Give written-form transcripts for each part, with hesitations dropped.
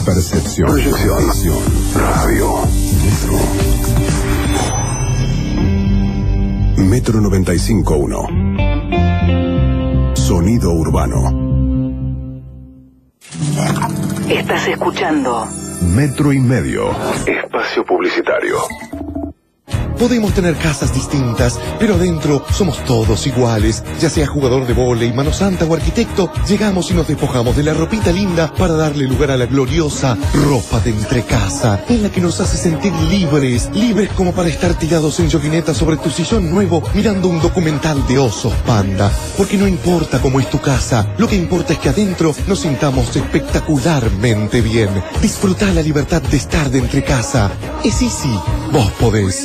Percepción. Proyección. Radio. Metro 95.1. Sonido urbano. Estás escuchando Metro y Medio. Espacio publicitario. Podemos tener casas distintas, pero adentro somos todos iguales. Ya sea jugador de vóley, mano santa o arquitecto, llegamos y nos despojamos de la ropita linda para darle lugar a la gloriosa ropa de entrecasa, en la que nos hace sentir libres como para estar tirados en joguineta sobre tu sillón nuevo mirando un documental de osos panda. Porque no importa cómo es tu casa, lo que importa es que adentro nos sintamos espectacularmente bien. Disfruta la libertad de estar de entrecasa. Es easy, vos podés.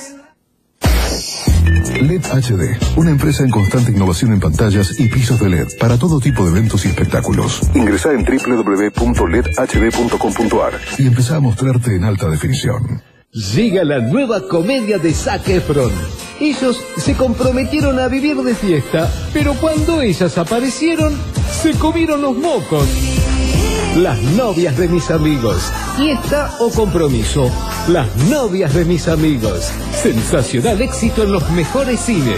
LED HD, una empresa en constante innovación en pantallas y pisos de LED para todo tipo de eventos y espectáculos. Ingresá en www.ledhd.com.ar y empezá a mostrarte en alta definición. Llega la nueva comedia de Zac Efron. Ellos se comprometieron a vivir de fiesta, pero cuando ellas aparecieron, se comieron los mocos. Las novias de mis amigos. Fiesta o compromiso. Las novias de mis amigos. Sensacional éxito en los mejores cines.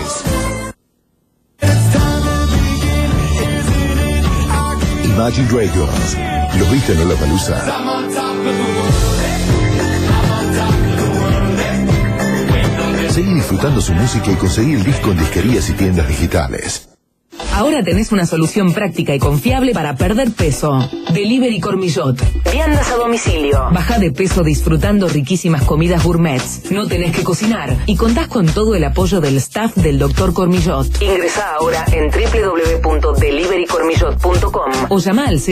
Imagine Dragons. ¿Los viste en Lollapalooza? Seguí disfrutando su música y conseguí el disco en disquerías y tiendas digitales. Ahora tenés una solución práctica y confiable para perder peso. Delivery Cormillot. Viandas a domicilio. Baja de peso disfrutando riquísimas comidas gourmets. No tenés que cocinar. Y contás con todo el apoyo del staff del Dr. Cormillot. Ingresá ahora en www.deliverycormillot.com o llama al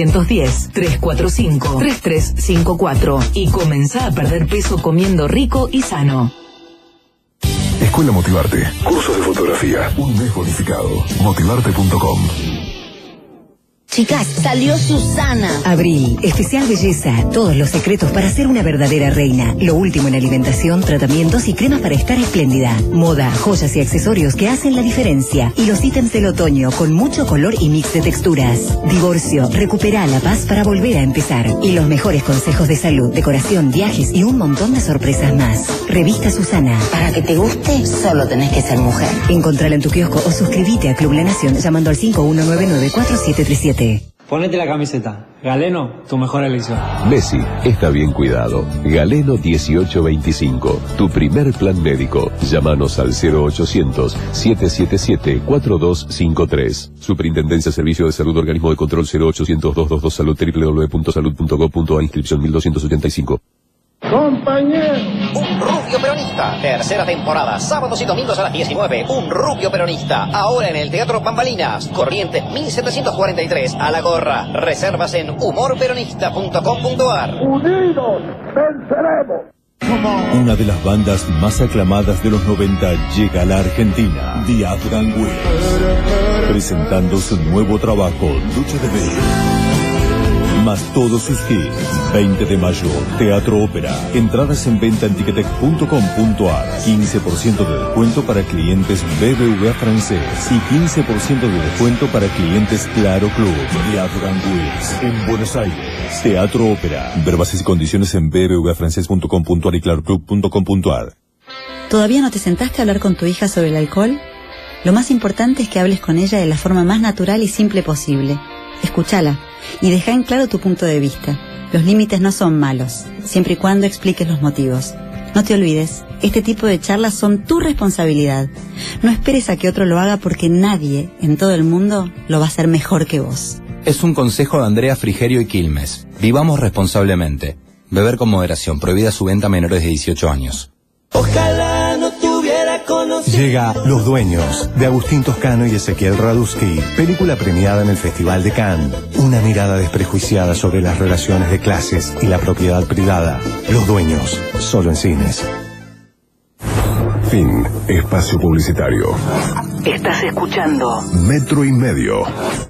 0810-345-3354 y comenzá a perder peso comiendo rico y sano. Escuela Motivarte. Cursos de fotografía. Un mes bonificado. Motivarte.com. Chicas, salió Susana. Abril, especial belleza, todos los secretos para ser una verdadera reina. Lo último en alimentación, tratamientos y cremas para estar espléndida. Moda, joyas y accesorios que hacen la diferencia. Y los ítems del otoño con mucho color y mix de texturas. Divorcio, recupera la paz para volver a empezar. Y los mejores consejos de salud, decoración, viajes y un montón de sorpresas más. Revista Susana. Para que te guste, solo tenés que ser mujer. Encontrala en tu kiosco o suscríbete a Club La Nación llamando al 5199-4737. Ponete la camiseta. Galeno, tu mejor elección. Messi está bien cuidado. Galeno 1825. Tu primer plan médico. Llámanos al 0800-777-4253. Superintendencia Servicio de Salud, Organismo de Control 0800-222 Salud, www.salud.gov.ar, inscripción 1285. Compañero. Un rubio peronista. Tercera temporada. Sábados y domingos a las 19. Un rubio peronista. Ahora en el Teatro Bambalinas. Corrientes 1743. A la gorra. Reservas en humorperonista.com.ar. Unidos venceremos. Una de las bandas más aclamadas de los 90 llega a la Argentina. The Afghan Wigs. Presentando su nuevo trabajo, Lucha de Ver. Más todos sus hits. 20 de mayo, Teatro Ópera. Entradas en venta en ticketek.com.ar. 15% de descuento para clientes BBVA francés y 15% de descuento para clientes Claro Club. The Afghan Wigs en Buenos Aires. Teatro Ópera. Ver bases y condiciones en bbvafrancés.com.ar y claroclub.com.ar. ¿Todavía no te sentaste a hablar con tu hija sobre el alcohol? Lo más importante es que hables con ella de la forma más natural y simple posible. Escúchala y deja en claro tu punto de vista. Los límites no son malos, siempre y cuando expliques los motivos. No te olvides, este tipo de charlas son tu responsabilidad. No esperes a que otro lo haga porque nadie en todo el mundo lo va a hacer mejor que vos. Es un consejo de Andrea Frigerio y Quilmes. Vivamos responsablemente. Beber con moderación. Prohibida su venta a menores de 18 años. Ojalá no te hubiera conocido. Llega Los Dueños, de Agustín Toscano y Ezequiel Radusky, película premiada en el Festival de Cannes. Una mirada desprejuiciada sobre las relaciones de clases y la propiedad privada. Los Dueños, solo en cines. Fin. Espacio publicitario. Estás escuchando Metro y Medio.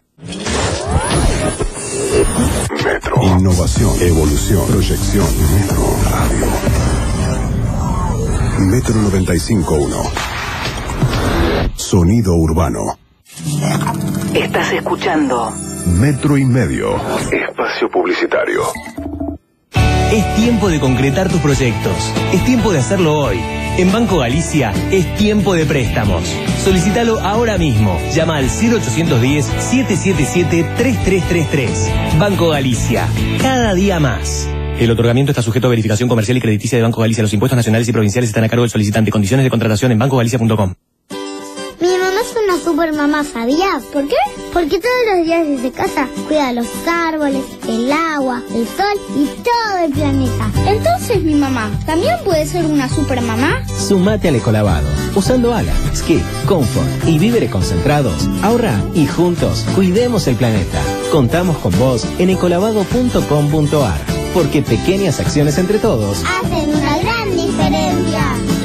Metro. Innovación, evolución, proyección. Metro Radio. Metro 95.1. Sonido urbano. Estás escuchando Metro y Medio. Espacio publicitario. Es tiempo de concretar tus proyectos. Es tiempo de hacerlo hoy. En Banco Galicia es tiempo de préstamos. Solicítalo ahora mismo. Llama al 0810-777-3333. Banco Galicia. Cada día más. El otorgamiento está sujeto a verificación comercial y crediticia de Banco Galicia. Los impuestos nacionales y provinciales están a cargo del solicitante. Condiciones de contratación en bancogalicia.com. Mi mamá es una super mamá, ¿sabías? ¿Por qué? Porque todos los días desde casa cuida los árboles, el agua, el sol y todo el planeta. Entonces mi mamá también puede ser una super mamá. Sumate al ecolavado. Usando Ala, Skip, Comfort y víveres concentrados. Ahorra y juntos cuidemos el planeta. Contamos con vos en ecolavado.com.ar. Porque pequeñas acciones entre todos hacen una gran diferencia.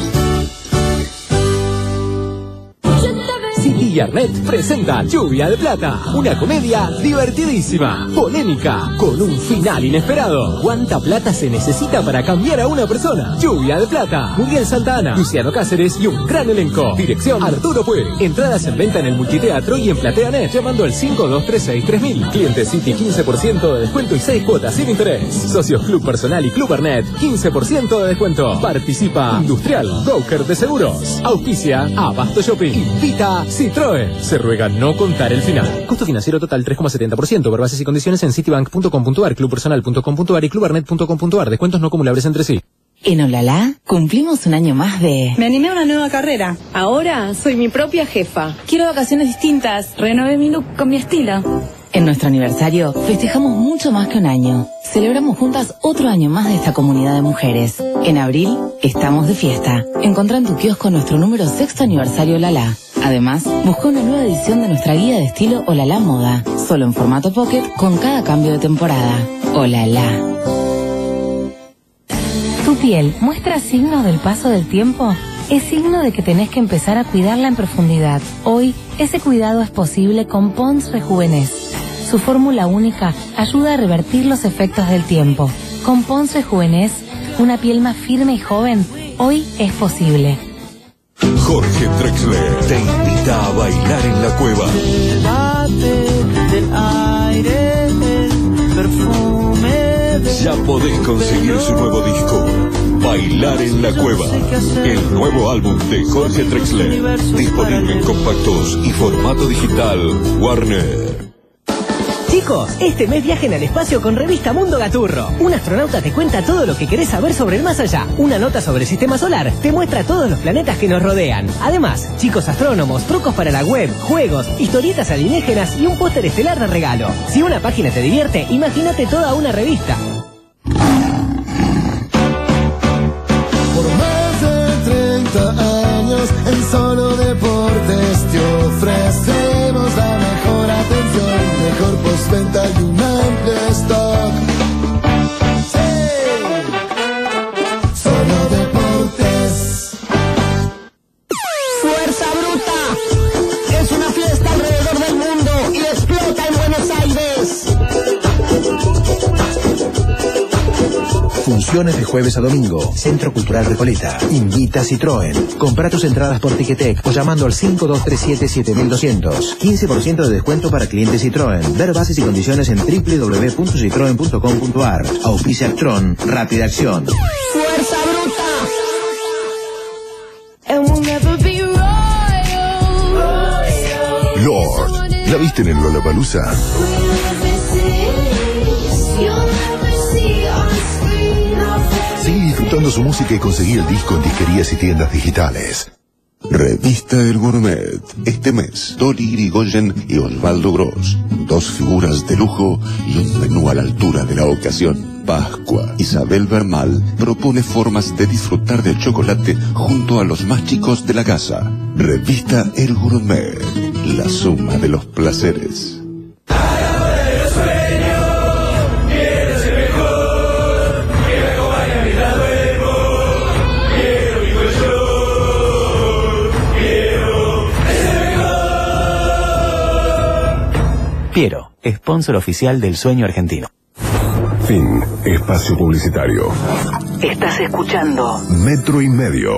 City Yarnet presenta Lluvia de Plata, una comedia divertidísima, polémica, con un final inesperado. ¿Cuánta plata se necesita para cambiar a una persona? Lluvia de Plata, Muriel Santana, Luciano Cáceres y un gran elenco. Dirección Arturo Puig. Entradas en venta en el Multiteatro y en PlateaNet llamando al 5236-3000. Cliente City 15% de descuento y 6 cuotas sin interés. Socios Club Personal y Club Arnet 15% de descuento. Participa Industrial, broker de seguros. Auspicia Abasto Shopping. Invita Citroën. Se ruega no contar el final. Costo financiero total 3,70%. Por bases y condiciones en citibank.com.ar, clubpersonal.com.ar y clubarnet.com.ar. Descuentos no acumulables entre sí. En Olala cumplimos un año más de... Me animé a una nueva carrera. Ahora soy mi propia jefa. Quiero vacaciones distintas. Renové mi look con mi estilo. En nuestro aniversario festejamos mucho más que un año. Celebramos juntas otro año más de esta comunidad de mujeres. En abril estamos de fiesta. Encontrá en tu kiosco nuestro número 6º aniversario Olala. Además, busca una nueva edición de nuestra guía de estilo Olala Moda, solo en formato pocket con cada cambio de temporada. Olala. ¿Tu piel muestra signos del paso del tiempo? Es signo de que tenés que empezar a cuidarla en profundidad. Hoy, ese cuidado es posible con Pond's Rejuvenez. Su fórmula única ayuda a revertir los efectos del tiempo. Con Pond's Rejuvenez, una piel más firme y joven, hoy es posible. Jorge Drexler te invita a bailar en la cueva. Ya podés conseguir su nuevo disco, Bailar en la Cueva, el nuevo álbum de Jorge Drexler, disponible en compactos y formato digital Warner. Chicos, este mes viajen al espacio con Revista Mundo Gaturro. Un astronauta te cuenta todo lo que querés saber sobre el más allá. Una nota sobre el sistema solar te muestra todos los planetas que nos rodean. Además, chicos astrónomos, trucos para la web, juegos, historietas alienígenas y un póster estelar de regalo. Si una página te divierte, imagínate toda una revista. Por más de 30 años en Solo Deportes te ofrecemos la mejor atención, mejor postventa y un amplio stock. Sí, Solo Deportes. Fuerza Bruta es una fiesta alrededor del mundo y explota en Buenos Aires. Funciones de jueves a domingo. Centro Cultural Recoleta. Invita Citroën. Compra tus entradas por Ticketek o llamando al 5237-7200. 15% de descuento para clientes Citroën. Ver bases y condiciones en www.citroen.com.ar. Auspicia Actron. Rápida Acción. Fuerza Bruta. Lord. ¿La viste en el Lollapalooza? Sigue disfrutando su música y conseguí el disco en disquerías y tiendas digitales. Revista El Gourmet. Este mes, Dolly Irigoyen y Osvaldo Gross. Dos figuras de lujo y un menú a la altura de la ocasión. Pascua. Isabel Bermal propone formas de disfrutar del chocolate junto a los más chicos de la casa. Revista El Gourmet. La suma de los placeres. Piero, sponsor oficial del sueño argentino. Fin. Espacio publicitario. Estás escuchando Metro y Medio.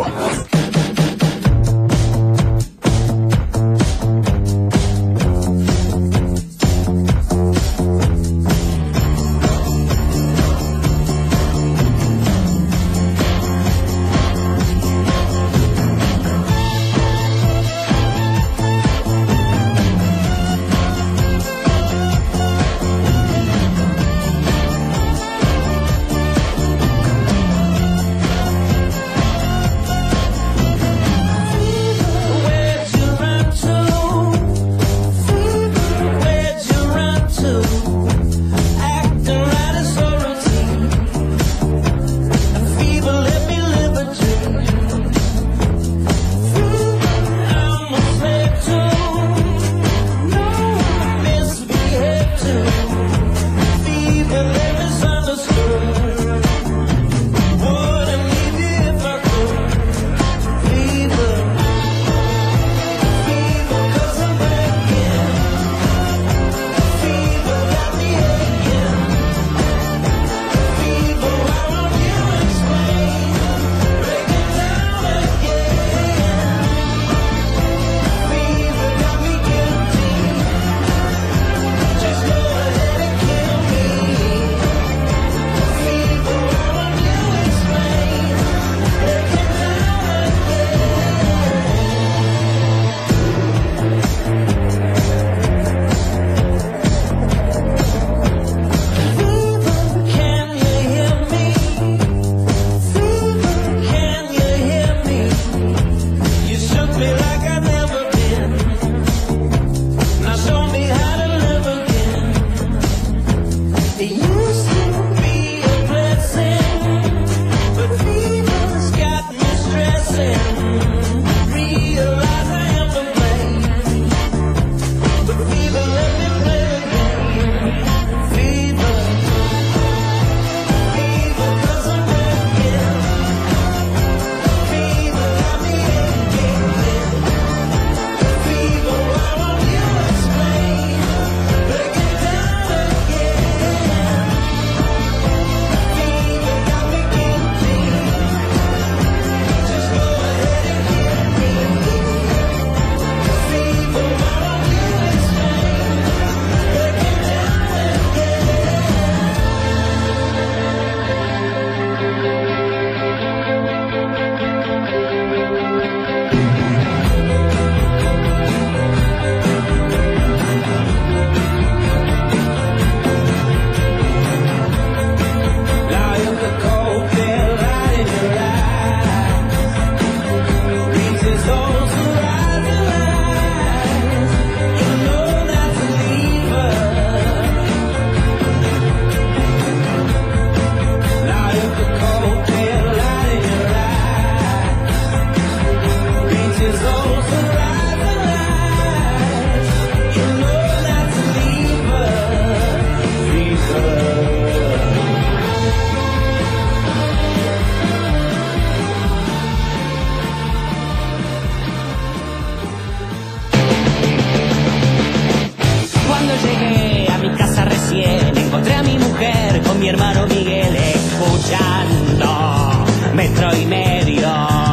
mi hermano Miguel escuchando Metro y Medio.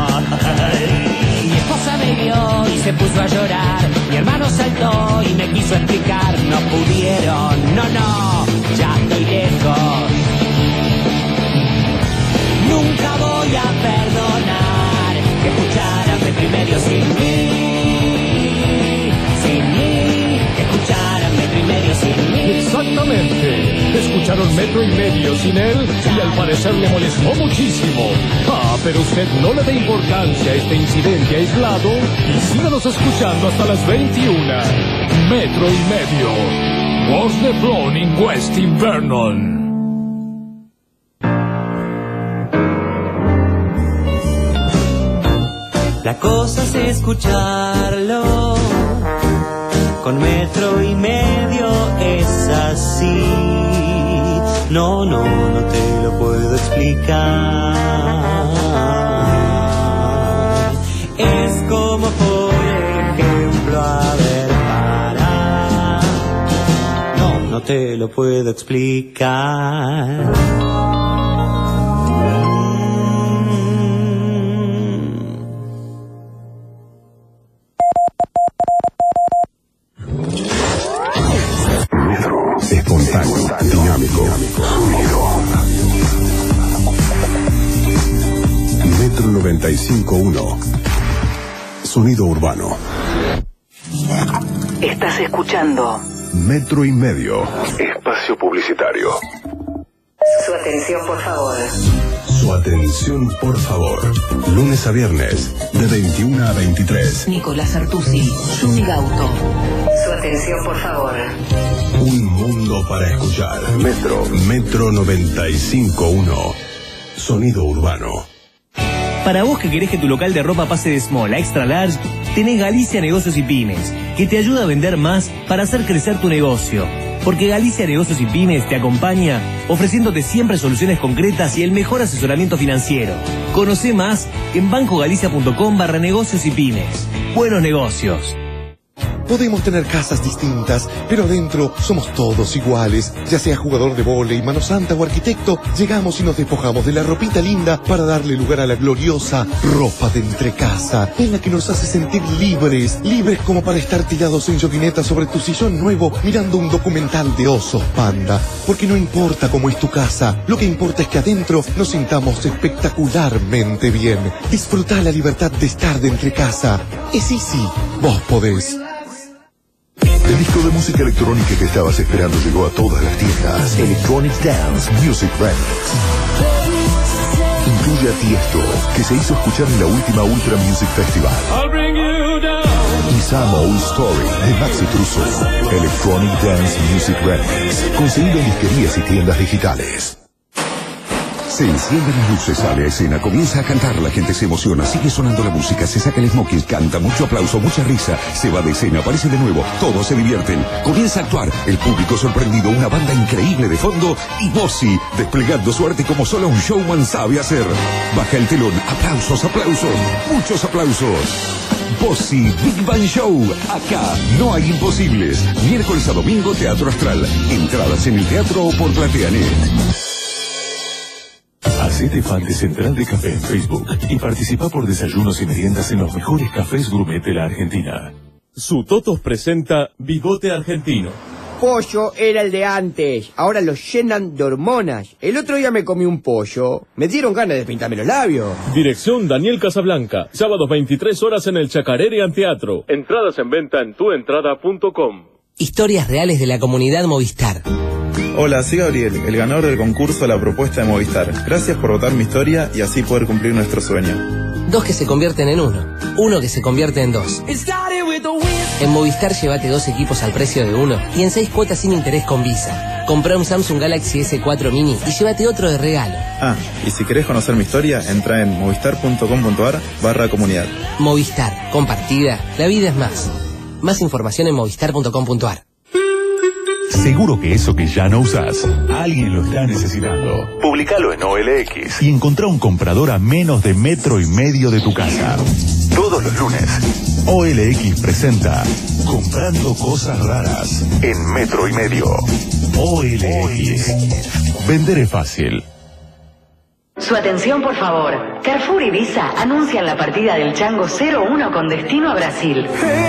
Mi esposa me vio y se puso a llorar. Mi hermano saltó y me quiso explicar. No pudieron, no, ya estoy lejos. Nunca voy a perdonar que escucharan Metro y Medio sin mí. Que escucharan Metro y Medio sin mí. Exactamente. Escucharon Metro y Medio sin él y al parecer le molestó muchísimo. Pero usted no le dé importancia a este incidente aislado y síganos escuchando hasta las 21. Metro y Medio. Voz de Bron in West Invernon. La cosa es escucharlo. Con Metro y Medio es así. No te lo puedo explicar. Es como por ejemplo, a ver, para. No te lo puedo explicar. Espontáneo, dinámico, sonido. Metro 95.1. Sonido urbano. Estás escuchando Metro y Medio. Espacio publicitario. Su atención, por favor. Su atención, por favor. Lunes a viernes, de 21 a 23. Nicolás Artusi, Juni Gauto. Su atención, por favor. Un mundo para escuchar. Metro 95.1. Sonido urbano. Para vos que querés que tu local de ropa pase de small a extra large, tenés Galicia Negocios y Pymes, que te ayuda a vender más para hacer crecer tu negocio. Porque Galicia Negocios y Pymes te acompaña ofreciéndote siempre soluciones concretas y el mejor asesoramiento financiero. Conoce más en bancogalicia.com/negocios y pymes. Buenos negocios. Podemos tener casas distintas, pero adentro somos todos iguales. Ya sea jugador de vóley, mano santa o arquitecto, llegamos y nos despojamos de la ropita linda para darle lugar a la gloriosa ropa de entrecasa, en la que nos hace sentir libres como para estar tirados en yoguineta sobre tu sillón nuevo mirando un documental de osos panda. Porque no importa cómo es tu casa, lo que importa es que adentro nos sintamos espectacularmente bien. Disfruta la libertad de estar de entrecasa. Es easy, vos podés. El disco de música electrónica que estabas esperando llegó a todas las tiendas. Electronic Dance Music Remix. Incluye a Tiesto, que se hizo escuchar en la última Ultra Music Festival. Y Some Old Story, de Maxi Truso. Electronic Dance Music Remix. Conseguido en disquerías y tiendas digitales. Se encienden las luces, sale a escena, comienza a cantar, la gente se emociona, sigue sonando la música, se saca el smoking, canta, mucho aplauso, mucha risa, se va de escena, aparece de nuevo, todos se divierten, comienza a actuar, el público sorprendido, una banda increíble de fondo y Bossi, desplegando su arte como solo un showman sabe hacer. Baja el telón, aplausos, muchos aplausos. Bossi Big Bang Show, acá no hay imposibles. Miércoles a domingo, Teatro Astral, entradas en el teatro o por PlateaNet. Hacete fan de Central de Café en Facebook y participa por desayunos y meriendas en los mejores cafés gourmet de la Argentina. Su Totos presenta Bigote Argentino. Pollo era el de antes, ahora lo llenan de hormonas. El otro día me comí un pollo, me dieron ganas de pintarme los labios. Dirección Daniel Casablanca, sábados 23 horas en el Chacarerian Teatro. Entradas en venta en tuentrada.com. Historias reales de la comunidad Movistar. Hola, soy Gabriel, el ganador del concurso La Propuesta de Movistar. Gracias por votar mi historia y así poder cumplir nuestro sueño. Dos que se convierten en uno, uno que se convierte en dos. En Movistar llévate 2 equipos al precio de uno y en 6 cuotas sin interés con Visa. Comprá un Samsung Galaxy S4 Mini y llévate otro de regalo. Ah, y si querés conocer mi historia, entra en movistar.com.ar/comunidad. Movistar, compartida, la vida es más. Más información en movistar.com.ar. Seguro que eso que ya no usás, alguien lo está necesitando. Publicalo en OLX y encontrá un comprador a menos de 1,5 metros de tu casa. Todos los lunes, OLX presenta Comprando Cosas Raras en 1,5 metros. OLX. Vender es fácil. Su atención, por favor. Carrefour y Visa anuncian la partida del Chango 01 con destino a Brasil.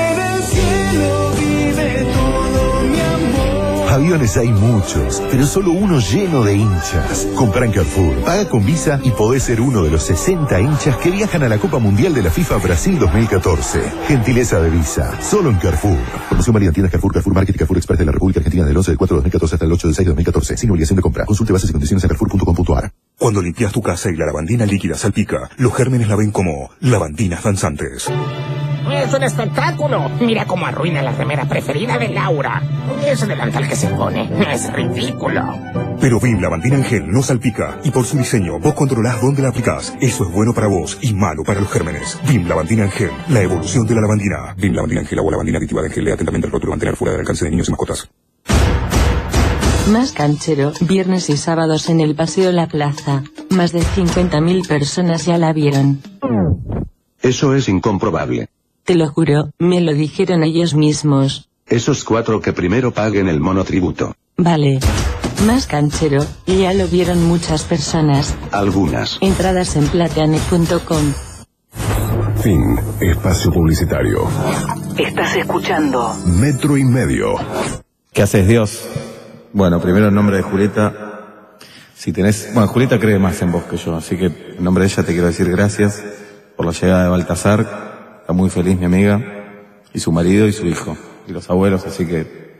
Aviones hay muchos, pero solo uno lleno de hinchas. Compra en Carrefour, paga con Visa y podés ser uno de los 60 hinchas que viajan a la Copa Mundial de la FIFA Brasil 2014. Gentileza de Visa, solo en Carrefour. Promoción válida en tiendas Carrefour, Carrefour Market y Carrefour Express de la República Argentina del 11 del 4 de 2014 hasta el 8 del 6 de 2014. Sin obligación de compra. Consulte bases y condiciones en carrefour.com.ar. Cuando limpias tu casa y la lavandina líquida salpica, los gérmenes la ven como lavandinas danzantes. Es un espectáculo. Mira cómo arruina la remera preferida de Laura. Ese delantal que se pone es ridículo. Pero Vim Lavandina en gel no salpica y por su diseño vos controlás dónde la aplicás. Eso es bueno para vos y malo para los gérmenes. Vim Lavandina en gel, la evolución de la lavandina. Vim Lavandina en gel, agua lavandina aditiva de gel. Lea atentamente el rótulo, mantener fuera del alcance de niños y mascotas. Más canchero, viernes y sábados en el Paseo La Plaza. Más de 50.000 personas ya la vieron. Eso es incomprobable. Te lo juro, me lo dijeron ellos mismos. Esos 4 que primero paguen el monotributo. Vale. Más canchero, ya lo vieron muchas personas. Algunas. Entradas en plateane.com. Fin. Espacio publicitario. Estás escuchando Metro y Medio. ¿Qué haces, Dios? Bueno, primero en nombre de Julieta, si tenés... Bueno, Julieta cree más en vos que yo, así que en nombre de ella te quiero decir gracias por la llegada de Baltasar. Está muy feliz mi amiga, y su marido y su hijo, y los abuelos, así que...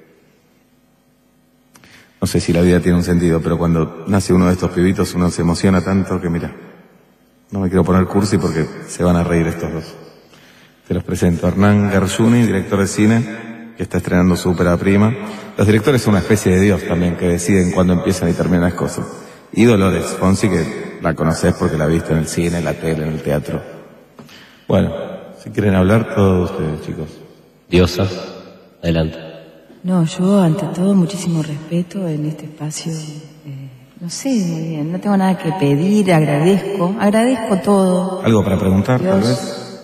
No sé si la vida tiene un sentido, pero cuando nace uno de estos pibitos uno se emociona tanto que mira, no me quiero poner cursi porque se van a reír estos dos. Te los presento. Hernán Garjuni, director de cine, que está estrenando su ópera prima. Los directores son una especie de Dios también, que deciden cuándo empiezan y terminan las cosas. Y Dolores Fonsi, que la conocés porque la viste en el cine, en la tele, en el teatro. Bueno, si quieren hablar todos ustedes, chicos. Diosa, adelante. No, yo ante todo muchísimo respeto en este espacio. No sé muy bien, no tengo nada que pedir, agradezco todo. ¿Algo para preguntar, Dios, tal vez?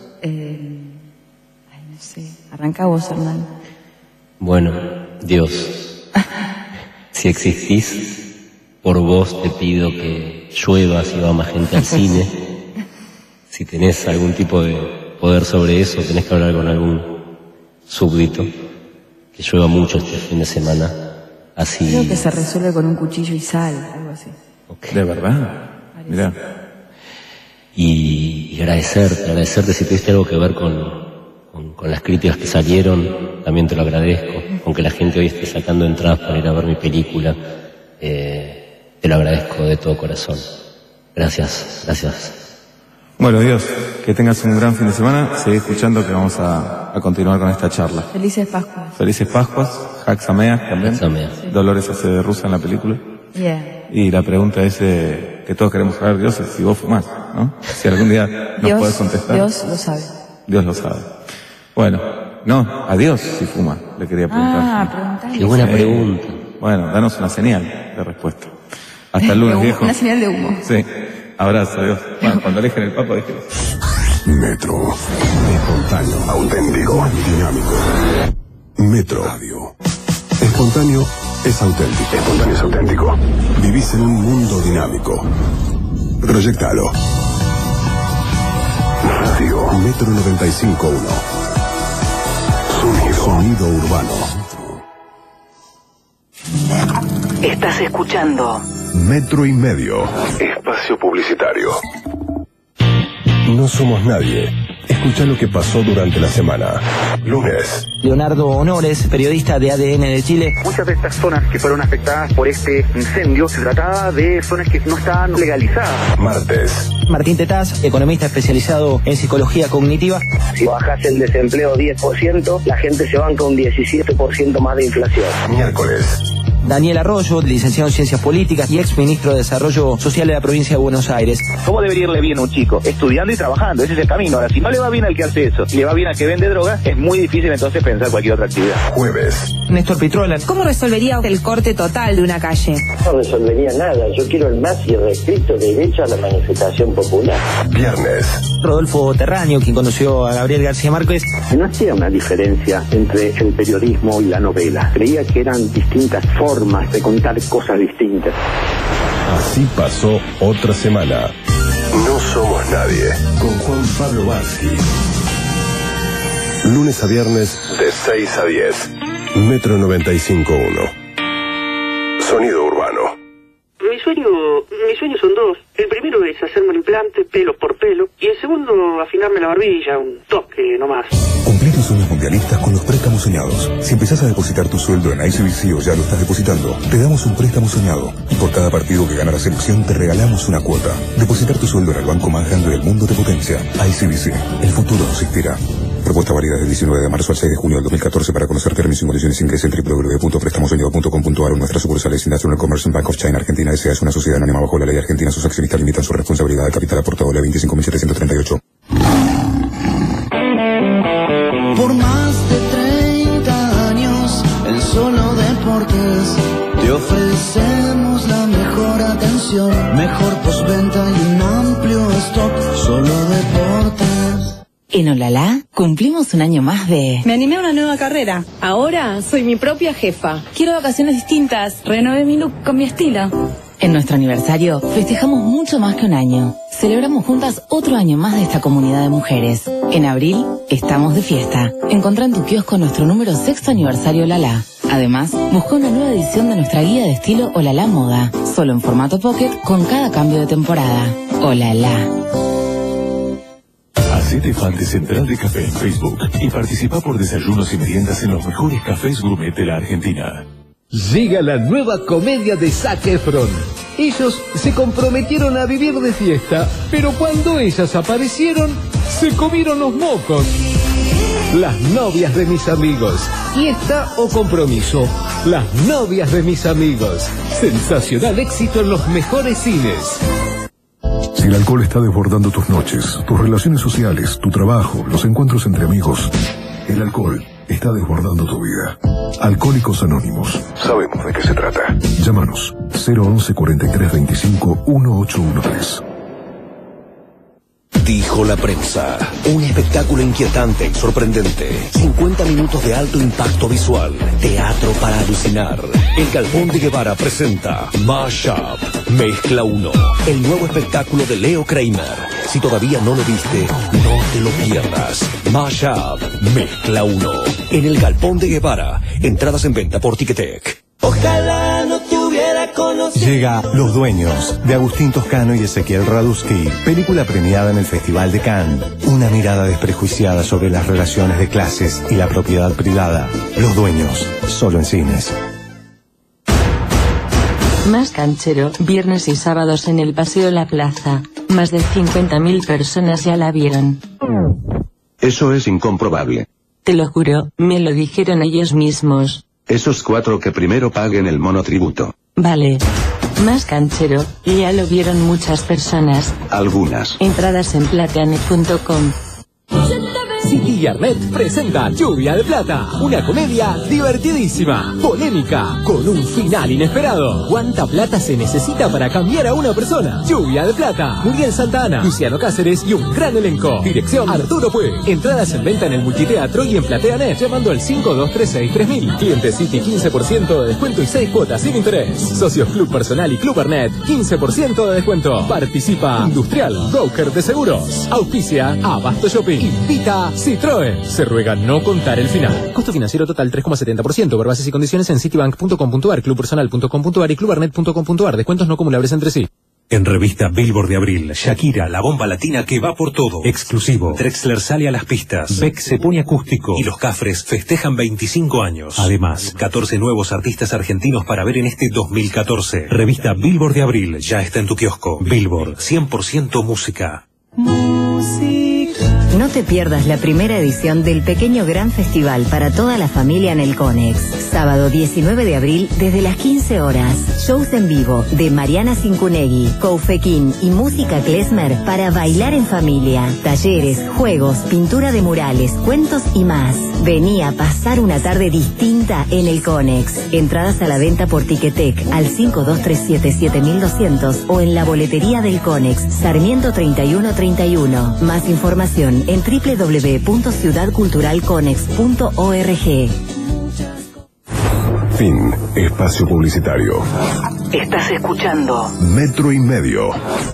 No sé, arranca vos, Hernán. Bueno, Dios, si existís, por vos te pido que llueva si va más gente al cine. Si tenés algún tipo de poder sobre eso, tenés que hablar con algún súbdito, que llueva mucho este fin de semana, así... Creo que se resuelve con un cuchillo y sal, algo así. Okay. ¿De verdad? Mirá. Y agradecerte si tuviste algo que ver con las críticas que salieron, también te lo agradezco, aunque la gente hoy esté sacando entradas para ir a ver mi película, te lo agradezco de todo corazón. Gracias. Bueno, Dios, que tengas un gran fin de semana. Seguí escuchando que vamos a continuar con esta charla. Felices Pascuas. Felices Pascuas. Hag Sameach también. Sameach. Dolores hace de rusa en la película. Yeah. Y la pregunta es que todos queremos saber, Dios, es si vos fumás, ¿no? Si algún día nos podés contestar. Dios lo sabe. Dios lo sabe. Bueno, no, a Dios si fuma, le quería preguntar. Preguntar. Qué buena pregunta. Bueno, danos una señal de respuesta. Hasta el lunes, viejo. Una señal de humo. Sí. Abrazo, Dios. Bueno, cuando eligen el Papa, déjenlo. Metro. Espontáneo. Auténtico. Dinámico. Metro. Radio. Espontáneo es auténtico. Espontáneo es auténtico. Vivís en un mundo dinámico. Proyectalo. Radio. Metro 95.1. Sonido urbano. Estás escuchando Metro y Medio. Espacio publicitario. No somos nadie. Escucha lo que pasó durante la semana. Lunes. Leonardo Honores, periodista de ADN de Chile. Muchas de estas zonas que fueron afectadas por este incendio se trataba de zonas que no estaban legalizadas. Martes. Martín Tetaz, economista especializado en psicología cognitiva. Si bajas el desempleo 10%, la gente se banca un 17% más de inflación. Miércoles. Daniel Arroyo, licenciado en Ciencias Políticas y ex ministro de Desarrollo Social de la provincia de Buenos Aires. ¿Cómo debería irle bien a un chico? Estudiando y trabajando, ese es el camino. Ahora, si no le va bien al que hace eso, y le va bien al que vende drogas, es muy difícil entonces pensar cualquier otra actividad. Jueves. Néstor Pitrola. ¿Cómo resolvería el corte total de una calle? No resolvería nada. Yo quiero el más irrestricto derecho a la manifestación popular. Viernes. Rodolfo Terráneo, quien conoció a Gabriel García Márquez. No hacía una diferencia entre el periodismo y la novela. Creía que eran distintas formas de contar cosas distintas. Así pasó otra semana. No somos nadie. Con Juan Pablo Varsky. Lunes a viernes de 6 a 10. Metro 95.1. Sonido urbano. Mis sueños son dos. El primero es hacerme un implante pelo por pelo y el segundo afinarme la barbilla, un toque nomás. Cumplí tus sueños mundialistas con los préstamos soñados. Si empezás a depositar tu sueldo en ICBC o ya lo estás depositando, te damos un préstamo soñado. Y por cada partido que gana la selección te regalamos una cuota. Depositar tu sueldo en el banco más grande del mundo te potencia. ICBC. El futuro nos inspira. Propuesta válida del 19 de marzo al 6 de junio del 2014. Para conocer términos y condiciones ingrese en www.prestamosoñado.com.ar o nuestras sucursales. National Commerce Bank of China Argentina S.A. es una sociedad anónima bajo la ley argentina. Sus accionistas limitan su responsabilidad de capital aportado. Ley 25.738. Por más de 30 años en Solo Deportes te ofrecemos la mejor atención, mejor postventa y un amplio stock. Solo Deportes. En Olala cumplimos un año más de... Me animé a una nueva carrera. Ahora soy mi propia jefa. Quiero vacaciones distintas. Renové mi look con mi estilo. En nuestro aniversario festejamos mucho más que un año. Celebramos juntas otro año más de esta comunidad de mujeres. En abril estamos de fiesta. Encontrá en tu kiosco nuestro número 6º aniversario Olala. Además, busca una nueva edición de nuestra guía de estilo Olala Moda. Solo en formato pocket con cada cambio de temporada. Olala. Hacete fan de Central de Café en Facebook y participa por desayunos y meriendas en los mejores cafés gourmet de la Argentina. Llega la nueva comedia de Zac Efron. Ellos se comprometieron a vivir de fiesta, pero cuando ellas aparecieron, se comieron los mocos. Las novias de mis amigos. ¿Fiesta o compromiso? Las novias de mis amigos. Sensacional éxito en los mejores cines. Si el alcohol está desbordando tus noches, tus relaciones sociales, tu trabajo, los encuentros entre amigos, el alcohol está desbordando tu vida. Alcohólicos Anónimos. Sabemos de qué se trata. Llámanos 011 43 25 1813. Dijo la prensa. Un espectáculo inquietante y sorprendente. 50 minutos de alto impacto visual. Teatro para alucinar. El Galpón de Guevara presenta Mashup. Mezcla 1. El nuevo espectáculo de Leo Kramer. Si todavía no lo viste, no te lo pierdas. Mashup. Mezcla 1. En el Galpón de Guevara. Entradas en venta por Ticketek. Ojalá no te hubiera conocido. Llega Los Dueños, de Agustín Toscano y Ezequiel Radusky, película premiada en el Festival de Cannes. Una mirada desprejuiciada sobre las relaciones de clases y la propiedad privada. Los Dueños, solo en cines. Más canchero, viernes y sábados en el Paseo La Plaza. Más de 50.000 personas ya la vieron. Eso es incomprobable. Te lo juro, me lo dijeron ellos mismos. Esos 4 que primero paguen el monotributo. Vale. Más canchero, ya lo vieron muchas personas. Algunas. Entradas en plateanet.com. City Arnet presenta Lluvia de Plata, una comedia divertidísima, polémica, con un final inesperado. ¿Cuánta plata se necesita para cambiar a una persona? Lluvia de Plata, Muriel Santana, Luciano Cáceres y un gran elenco. Dirección Arturo Puig. Entradas en venta en el Multiteatro y en Plateanet, llamando al 5236-3000. Cliente City 15% de descuento y 6 cuotas sin interés. Socios Club Personal y Club Arnet, 15% de descuento. Participa Industrial, broker de seguros. Auspicia Abasto Shopping. Invita Citroën. Se ruega no contar el final. Costo financiero total 3,70%. Por bases y condiciones en citibank.com.ar, clubpersonal.com.ar y clubarnet.com.ar. Descuentos no acumulables entre sí. En revista Billboard de abril, Shakira, la bomba latina que va por todo. Exclusivo. Drexler sale a las pistas. Beck se pone acústico. Y los Cafres festejan 25 años. Además, 14 nuevos artistas argentinos para ver en este 2014. Revista Billboard de abril ya está en tu kiosco. Billboard, 100% música. No te pierdas la primera edición del pequeño gran festival para toda la familia en el Conex. Sábado 19 de abril desde las 15 horas. Shows en vivo de Mariana Cincunegui, Koufekin y música klezmer para bailar en familia. Talleres, juegos, pintura de murales, cuentos y más. Vení a pasar una tarde distinta en el Conex. Entradas a la venta por Ticketek al 5237-7200 o en la boletería del Conex, Sarmiento 3131. Más información en www.ciudadculturalconex.org. Fin. Espacio publicitario. Estás escuchando Metro y Medio.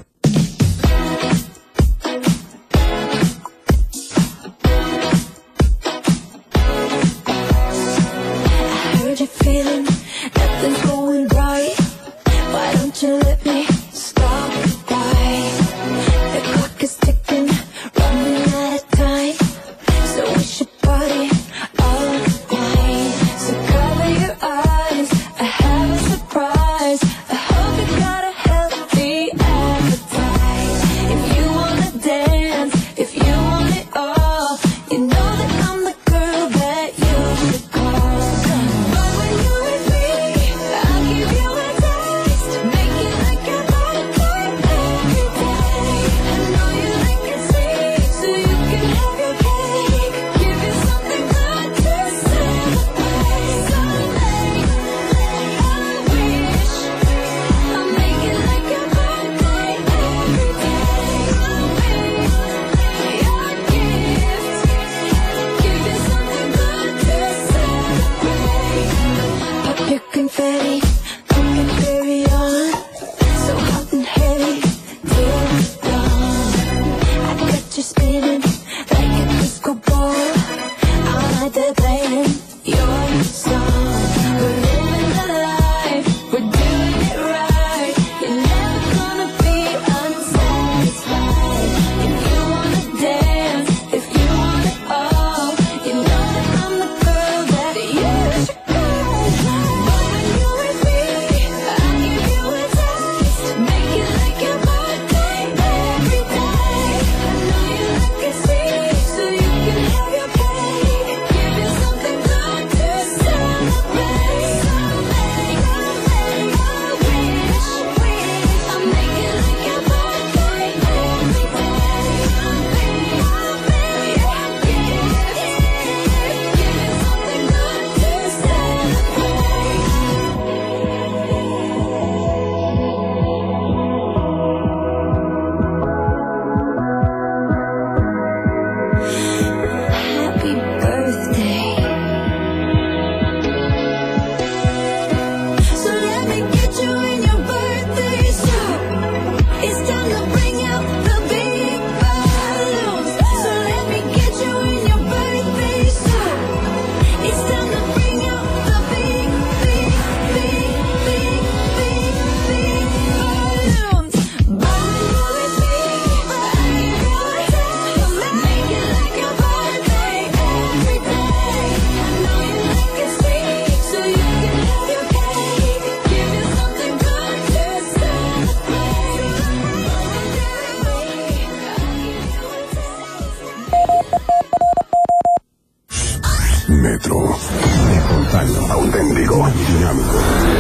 Metro. Espontáneo. Auténtico. Dinámico.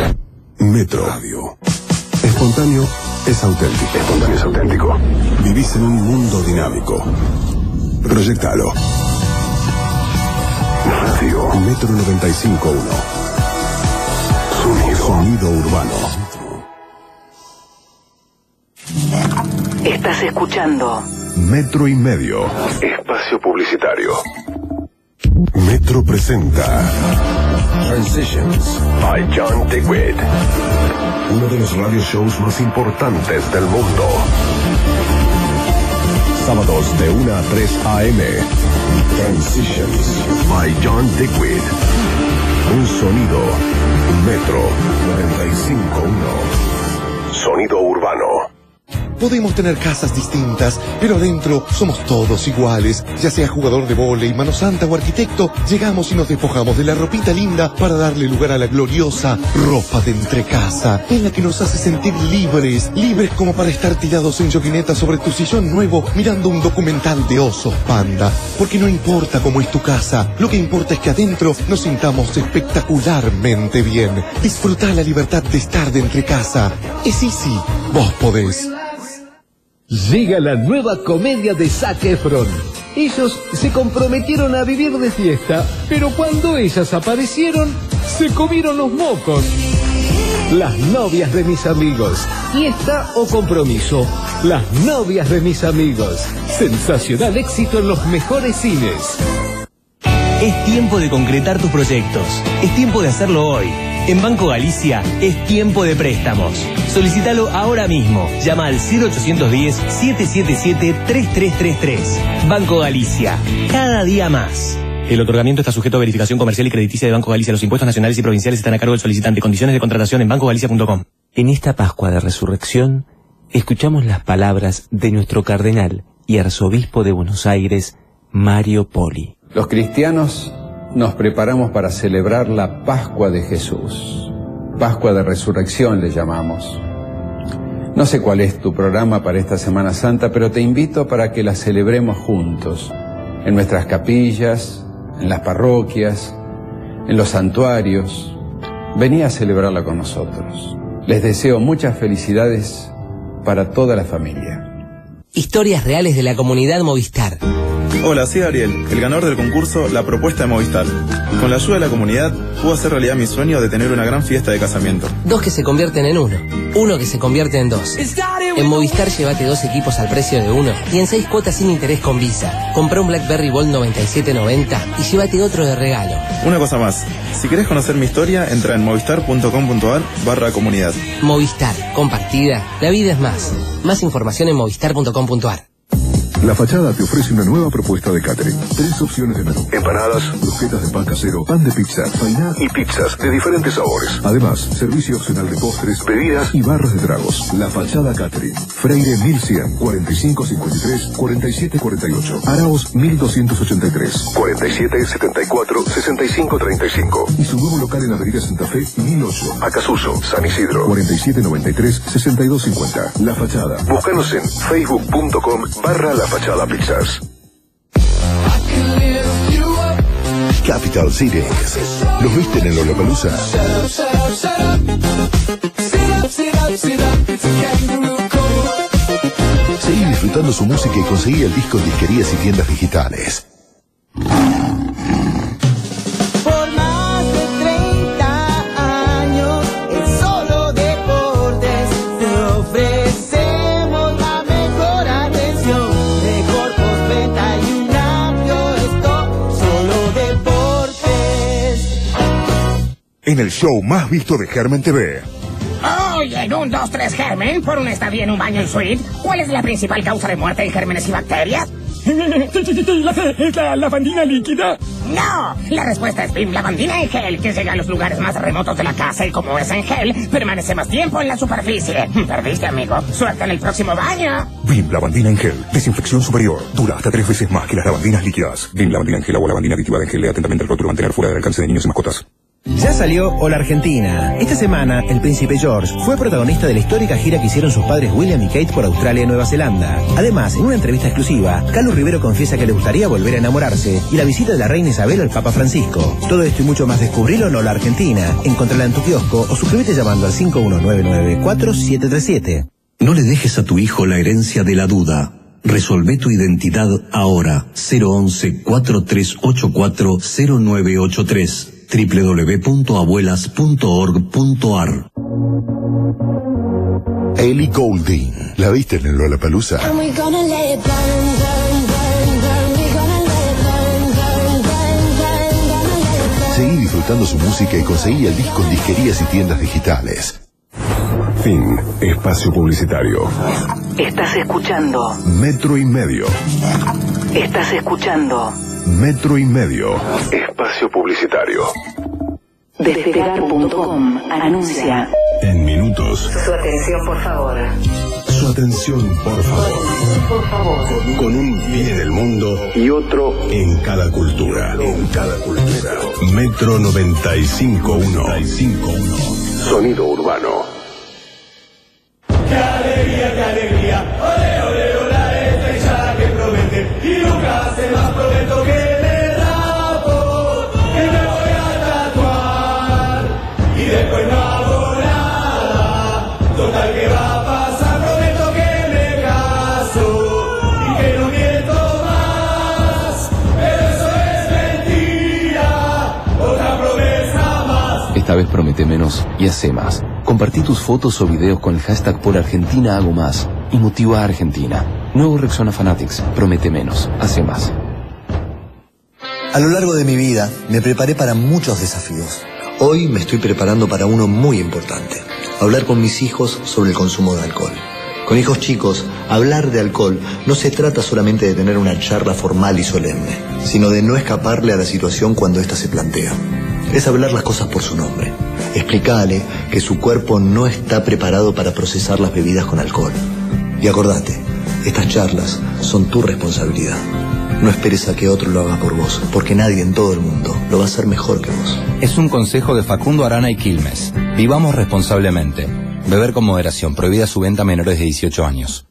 Metro. Radio. Espontáneo es auténtico. Espontáneo es auténtico. Vivís en un mundo dinámico. Proyectalo. Radio. Metro 95.1. Sonido urbano. Estás escuchando Metro y Medio. Espacio publicitario. Metro presenta Transitions by John DeWitt. Uno de los radio shows más importantes del mundo. Sábados de 1 a 3 a.m. Transitions by John DeWitt. Un sonido. Metro 95.1. Sonido urbano. Podemos tener casas distintas, pero adentro somos todos iguales. Ya sea jugador de vóley, mano santa o arquitecto, llegamos y nos despojamos de la ropita linda para darle lugar a la gloriosa ropa de entrecasa, en la que nos hace sentir libres, libres como para estar tirados en yoguineta sobre tu sillón nuevo mirando un documental de osos panda. Porque no importa cómo es tu casa, lo que importa es que adentro nos sintamos espectacularmente bien. Disfruta la libertad de estar de entrecasa. Es easy, vos podés. Llega la nueva comedia de Zac Efron. Ellos se comprometieron a vivir de fiesta, pero cuando ellas aparecieron, se comieron los mocos. Las novias de mis amigos. Fiesta o compromiso. Las novias de mis amigos. Sensacional éxito en los mejores cines. Es tiempo de concretar tus proyectos. Es tiempo de hacerlo hoy. En Banco Galicia es tiempo de préstamos. Solicítalo ahora mismo. Llama al 0810-777-3333. Banco Galicia. Cada día más. El otorgamiento está sujeto a verificación comercial y crediticia de Banco Galicia. Los impuestos nacionales y provinciales están a cargo del solicitante. Condiciones de contratación en bancogalicia.com. En esta Pascua de Resurrección, escuchamos las palabras de nuestro cardenal y arzobispo de Buenos Aires, Mario Poli. Los cristianos nos preparamos para celebrar la Pascua de Jesús. Pascua de Resurrección le llamamos. No sé cuál es tu programa para esta Semana Santa, pero te invito para que la celebremos juntos, en nuestras capillas, en las parroquias, en los santuarios. Vení a celebrarla con nosotros. Les deseo muchas felicidades para toda la familia. Historias reales de la comunidad Movistar. Hola, soy Ariel, el ganador del concurso La Propuesta de Movistar. Con la ayuda de la comunidad, pude hacer realidad mi sueño de tener una gran fiesta de casamiento. 2 que se convierten en 1, 1 que se convierte en 2. En Movistar llévate 2 equipos al precio de 1 y en 6 cuotas sin interés con Visa. Comprá un BlackBerry Bold 9790 y llévate otro de regalo. Una cosa más, si querés conocer mi historia, entra en movistar.com.ar/comunidad. Movistar, compartida, la vida es más. Más información en movistar.com.ar. La Fachada te ofrece una nueva propuesta de catering. 3 opciones de menú: empanadas, brusquetas de pan casero, pan de pizza, fainá y pizzas de diferentes sabores. Además, servicio opcional de postres, bebidas y barras de tragos. La Fachada Catering. Freire 1100, 4553-4748. Araos 1283, 4774-6535. Y su nuevo local en Avenida Santa Fe 1008. Acasuso, San Isidro, 4793-6250. La Fachada. Búscanos en facebook.com/La Fachada Pizzas. Capital Cities. ¿Los viste en Lollapalooza? Seguí disfrutando su música y conseguí el disco en disquerías y tiendas digitales. En el show más visto de Germen TV. Oye, en 1, 2, 3 Germen, por una estadía en un baño en suite, ¿cuál es la principal causa de muerte en gérmenes y bacterias? ¿La lavandina líquida? No, la respuesta es BIM Lavandina en gel, que llega a los lugares más remotos de la casa y como es en gel, permanece más tiempo en la superficie. Perdiste, amigo. Suerte en el próximo baño. BIM Lavandina en gel. Desinfección superior. Dura hasta 3 veces más que las lavandinas líquidas. BIM Lavandina en gel, agua lavandina aditiva de gel. Lea atentamente el rótulo. Mantener fuera del alcance de niños y mascotas. Ya salió Hola Argentina. Esta semana, el príncipe George fue protagonista de la histórica gira que hicieron sus padres William y Kate por Australia y Nueva Zelanda. Además, en una entrevista exclusiva, Calu Rivero confiesa que le gustaría volver a enamorarse y la visita de la reina Isabel al Papa Francisco. Todo esto y mucho más descubrilo en Hola Argentina. Encontrala en tu kiosco o suscríbete llamando al 5199-4737. No le dejes a tu hijo la herencia de la duda. Resolvé tu identidad ahora. 011-4384-0983. www.abuelas.org.ar. Ellie Goulding. ¿La viste en el Lollapalooza? Seguí disfrutando su música y conseguí el disco en disquerías y tiendas digitales. Fin. Espacio publicitario. Estás escuchando Metro y Medio. Estás escuchando Metro y Medio. Espacio publicitario. Despegar.com anuncia. En minutos. Su atención, por favor. Su atención, por favor. Por favor. Con un pie en el mundo y otro en cada cultura. En cada cultura. Metro 95.1. Sonido urbano. ¡Qué alegría, qué alegría! ¡Ole, ole, ole! Esta hinchada que promete y nunca hace más prometo que me rapo, que me voy a tatuar y después no hago nada. Total, ¿qué va a pasar? Prometo que me caso y que no miento más. Pero eso es mentira, otra promesa más. Esta vez promete menos y hace más. Compartí tus fotos o videos con el hashtag por Argentina hago más y motiva a Argentina. Nuevo Rexona Fanatics. Promete menos, hace más. A lo largo de mi vida me preparé para muchos desafíos. Hoy me estoy preparando para uno muy importante. Hablar con mis hijos sobre el consumo de alcohol. Con hijos chicos, hablar de alcohol no se trata solamente de tener una charla formal y solemne, sino de no escaparle a la situación cuando ésta se plantea. Es hablar las cosas por su nombre. Explicarle que su cuerpo no está preparado para procesar las bebidas con alcohol. Y acordate, estas charlas son tu responsabilidad. No esperes a que otro lo haga por vos, porque nadie en todo el mundo lo va a hacer mejor que vos. Es un consejo de Facundo Arana y Quilmes. Vivamos responsablemente. Beber con moderación. Prohibida su venta a menores de 18 años.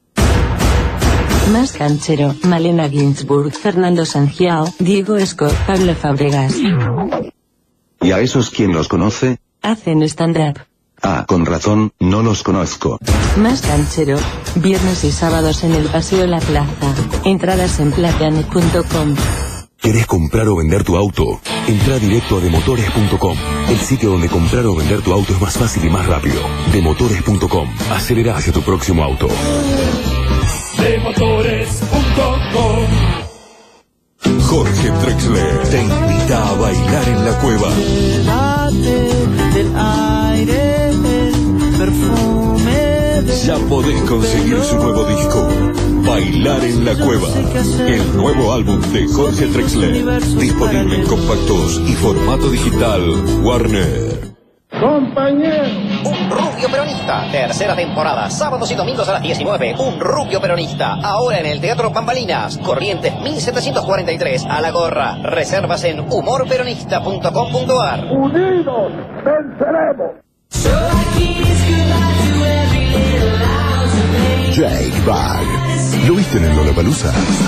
Más Canchero, Malena Ginsburg, Fernando Sangiao, Diego Esco, Pablo Fábregas. ¿Y a esos quién los conoce? Hacen stand-up. Ah, con razón, no los conozco. Más Canchero, viernes y sábados en el Paseo La Plaza. Entradas en plateanet.com. ¿Querés comprar o vender tu auto? Entra directo a demotores.com, el sitio donde comprar o vender tu auto es más fácil y más rápido. Demotores.com, acelera hacia tu próximo auto. Demotores.com. Jorge Drexler te invita a bailar en la cueva. Del aire, el perfume. Ya podés conseguir su nuevo disco, Bailar en la Cueva, el nuevo álbum de Jorge Drexler, disponible en compactos y formato digital Warner. Compañero. Un rubio peronista, tercera temporada, sábados y domingos a las 19. Un rubio peronista, ahora en el Teatro Bambalinas, Corrientes 1743, a la gorra. Reservas en humorperonista.com.ar. Unidos venceremos. Jake Bag, ¿lo viste en el Lollapalooza?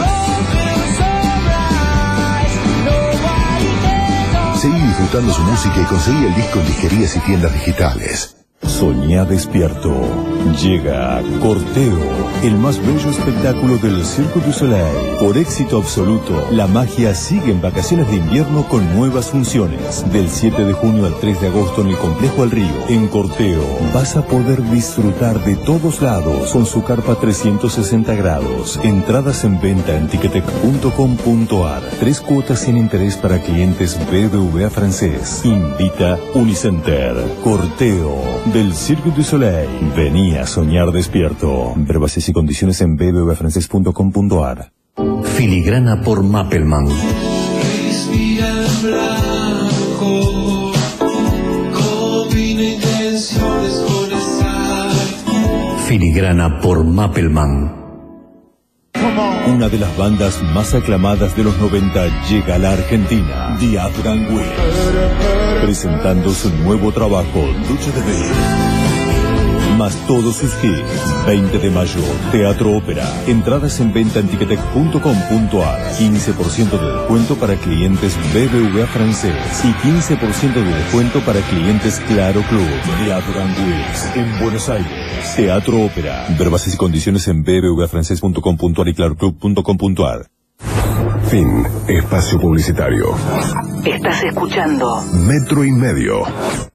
Seguí disfrutando su música y conseguí el disco en disquerías y tiendas digitales. Soñá despierto. Llega Corteo, el más bello espectáculo del Cirque du Soleil. Por éxito absoluto, la magia sigue en vacaciones de invierno con nuevas funciones. Del 7 de junio al 3 de agosto en el Complejo El Río. En Corteo vas a poder disfrutar de todos lados con su carpa 360 grados. Entradas en venta en ticketek.com.ar. 3 cuotas sin interés para clientes BBVA francés. Invita Unicenter. Corteo del Cirque du Soleil. Vení a soñar despierto. Ver bases y condiciones en bbvafrancés.com.ar. Filigrana por Mappelman. Respira en blanco, combina intenciones con esa. Filigrana por Mappelman. Una de las bandas más aclamadas de los 90 llega a la Argentina, The Afghan Wigs, presentando su nuevo trabajo, Lucha de Ver. Más todos sus hits. 20 de mayo, Teatro Ópera. Entradas en venta en ticketek.com.ar. 15% de descuento para clientes BBVA francés y 15% de descuento para clientes Claro Club. The Afghan Wigs en Buenos Aires. Teatro Ópera. Ver bases y condiciones en bbvafrancés.com.ar y claroclub.com.ar. Fin. Espacio publicitario. Estás escuchando Metro y Medio.